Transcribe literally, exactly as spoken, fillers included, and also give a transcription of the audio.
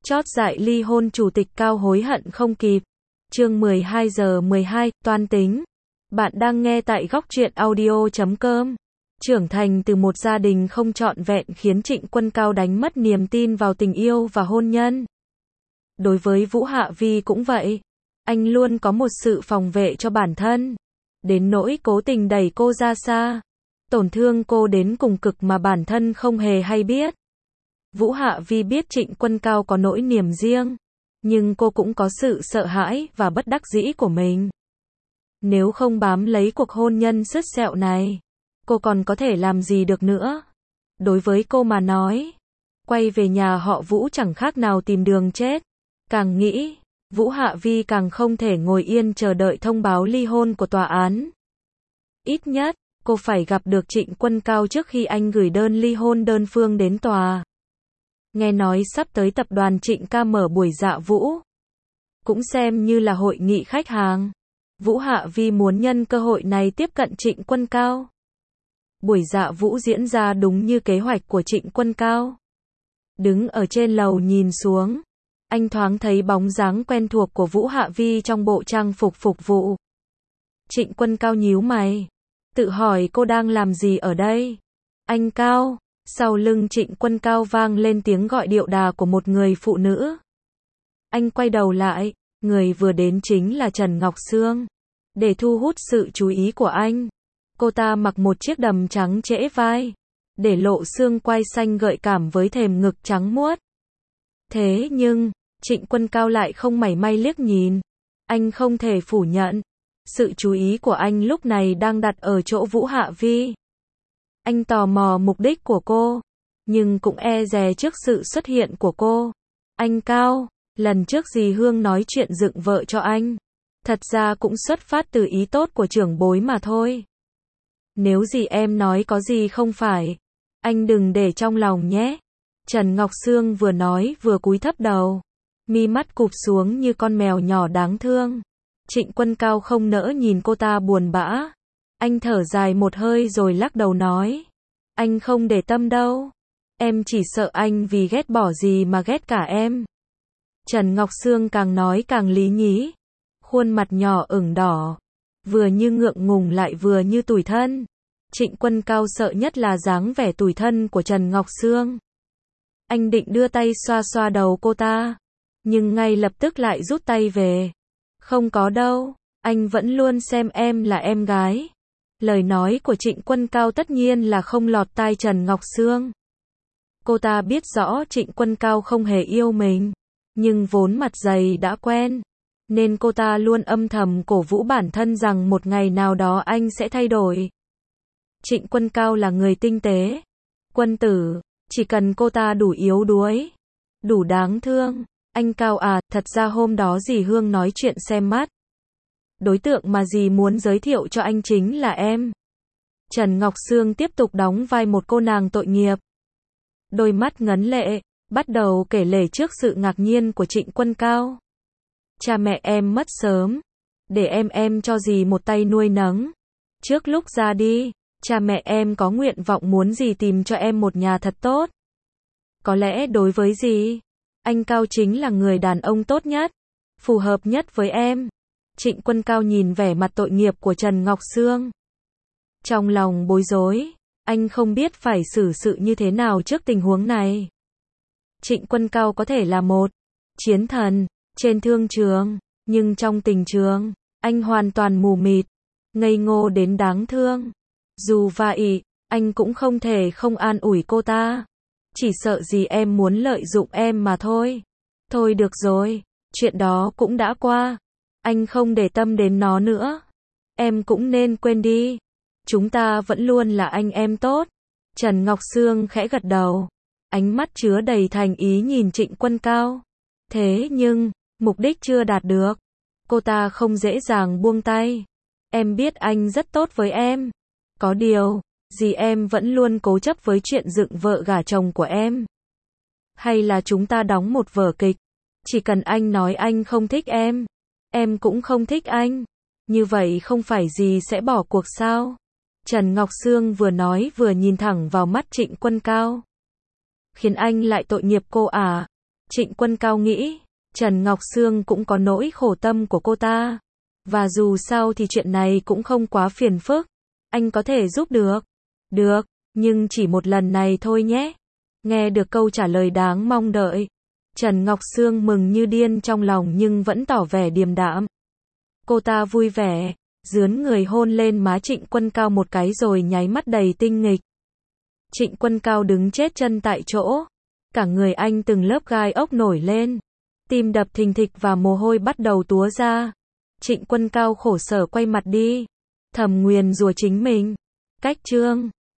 Chót dại ly hôn chủ tịch Cao hối hận không kịp. Chương mười hai giờ mười hai, toan tính. Bạn đang nghe tại góc truyện audio chấm com. Trưởng thành từ một gia đình không trọn vẹn khiến Trịnh Quân Cao đánh mất niềm tin vào tình yêu và hôn nhân. Đối với Vũ Hạ Vi cũng vậy. Anh luôn có một sự phòng vệ cho bản thân. Đến nỗi cố tình đẩy cô ra xa. Tổn thương cô đến cùng cực mà bản thân không hề hay biết. Vũ Hạ Vi biết Trịnh Quân Cao có nỗi niềm riêng. Nhưng cô cũng có sự sợ hãi và bất đắc dĩ của mình. Nếu không bám lấy cuộc hôn nhân sứt sẹo này, cô còn có thể làm gì được nữa? Đối với cô mà nói, quay về nhà họ Vũ chẳng khác nào tìm đường chết. Càng nghĩ, Vũ Hạ Vi càng không thể ngồi yên chờ đợi thông báo ly hôn của tòa án. Ít nhất, cô phải gặp được Trịnh Quân Cao trước khi anh gửi đơn ly hôn đơn phương đến tòa. Nghe nói sắp tới tập đoàn Trịnh Ca mở buổi dạ vũ. Cũng xem như là hội nghị khách hàng. Vũ Hạ Vi muốn nhân cơ hội này tiếp cận Trịnh Quân Cao. Buổi dạ vũ diễn ra đúng như kế hoạch của Trịnh Quân Cao. Đứng ở trên lầu nhìn xuống, anh thoáng thấy bóng dáng quen thuộc của Vũ Hạ Vi trong bộ trang phục phục vụ. Trịnh Quân Cao nhíu mày, tự hỏi cô đang làm gì ở đây? Anh Cao. Sau lưng Trịnh Quân Cao vang lên tiếng gọi điệu đà của một người phụ nữ. Anh quay đầu lại, người vừa đến chính là Trần Ngọc Sương. Để thu hút sự chú ý của anh, cô ta mặc một chiếc đầm trắng trễ vai, để lộ xương quai xanh gợi cảm với thềm ngực trắng muốt. Thế nhưng, Trịnh Quân Cao lại không mảy may liếc nhìn. Anh không thể phủ nhận, sự chú ý của anh lúc này đang đặt ở chỗ Vũ Hạ Vi. Anh tò mò mục đích của cô, nhưng cũng e dè trước sự xuất hiện của cô. Anh Cao, lần trước dì Hương nói chuyện dựng vợ cho anh, thật ra cũng xuất phát từ ý tốt của trưởng bối mà thôi. Nếu dì em nói có gì không phải, anh đừng để trong lòng nhé. Trần Ngọc Sương vừa nói vừa cúi thấp đầu, mi mắt cụp xuống như con mèo nhỏ đáng thương. Trịnh Quân Cao không nỡ nhìn cô ta buồn bã. Anh thở dài một hơi rồi lắc đầu nói, anh không để tâm đâu. Em chỉ sợ anh vì ghét bỏ gì mà ghét cả em. Trần Ngọc Sương càng nói càng lý nhí. Khuôn mặt nhỏ ửng đỏ. Vừa như ngượng ngùng lại vừa như tủi thân. Trịnh Quân Cao sợ nhất là dáng vẻ tủi thân của Trần Ngọc Sương. Anh định đưa tay xoa xoa đầu cô ta, nhưng ngay lập tức lại rút tay về. Không có đâu, anh vẫn luôn xem em là em gái. Lời nói của Trịnh Quân Cao tất nhiên là không lọt tai Trần Ngọc Sương. Cô ta biết rõ Trịnh Quân Cao không hề yêu mình, nhưng vốn mặt dày đã quen, nên cô ta luôn âm thầm cổ vũ bản thân rằng một ngày nào đó anh sẽ thay đổi. Trịnh Quân Cao là người tinh tế, quân tử, chỉ cần cô ta đủ yếu đuối, đủ đáng thương. Anh Cao à, thật ra hôm đó dì Hương nói chuyện xem mắt. Đối tượng mà dì muốn giới thiệu cho anh chính là em. Trần Ngọc Sương tiếp tục đóng vai một cô nàng tội nghiệp. Đôi mắt ngấn lệ, bắt đầu kể lể trước sự ngạc nhiên của Trịnh Quân Cao. Cha mẹ em mất sớm, để em em cho dì một tay nuôi nấng. Trước lúc ra đi, cha mẹ em có nguyện vọng muốn dì tìm cho em một nhà thật tốt. Có lẽ đối với dì, anh Cao chính là người đàn ông tốt nhất, phù hợp nhất với em. Trịnh Quân Cao nhìn vẻ mặt tội nghiệp của Trần Ngọc Sương. Trong lòng bối rối, anh không biết phải xử sự như thế nào trước tình huống này. Trịnh Quân Cao có thể là một chiến thần trên thương trường, nhưng trong tình trường, anh hoàn toàn mù mịt, ngây ngô đến đáng thương. Dù vậy, anh cũng không thể không an ủi cô ta. Chỉ sợ gì em muốn lợi dụng em mà thôi. Thôi được rồi, chuyện đó cũng đã qua. Anh không để tâm đến nó nữa. Em cũng nên quên đi. Chúng ta vẫn luôn là anh em tốt. Trần Ngọc Sương khẽ gật đầu. Ánh mắt chứa đầy thành ý nhìn Trịnh Quân Cao. Thế nhưng, mục đích chưa đạt được. Cô ta không dễ dàng buông tay. Em biết anh rất tốt với em. Có điều, dì em vẫn luôn cố chấp với chuyện dựng vợ gả chồng của em. Hay là chúng ta đóng một vở kịch. Chỉ cần anh nói anh không thích em, em cũng không thích anh. Như vậy không phải dì sẽ bỏ cuộc sao? Trần Ngọc Sương vừa nói vừa nhìn thẳng vào mắt Trịnh Quân Cao. Khiến anh lại tội nghiệp cô à? Trịnh Quân Cao nghĩ, Trần Ngọc Sương cũng có nỗi khổ tâm của cô ta. Và dù sao thì chuyện này cũng không quá phiền phức. Anh có thể giúp được. Được, nhưng chỉ một lần này thôi nhé. Nghe được câu trả lời đáng mong đợi. Trần Ngọc Sương mừng như điên trong lòng nhưng vẫn tỏ vẻ điềm đạm. Cô ta vui vẻ, dướn người hôn lên má Trịnh Quân Cao một cái rồi nháy mắt đầy tinh nghịch. Trịnh Quân Cao đứng chết chân tại chỗ. Cả người anh từng lớp gai ốc nổi lên. Tim đập thình thịch và mồ hôi bắt đầu túa ra. Trịnh Quân Cao khổ sở quay mặt đi. Thầm nguyền rủa chính mình. Cách chương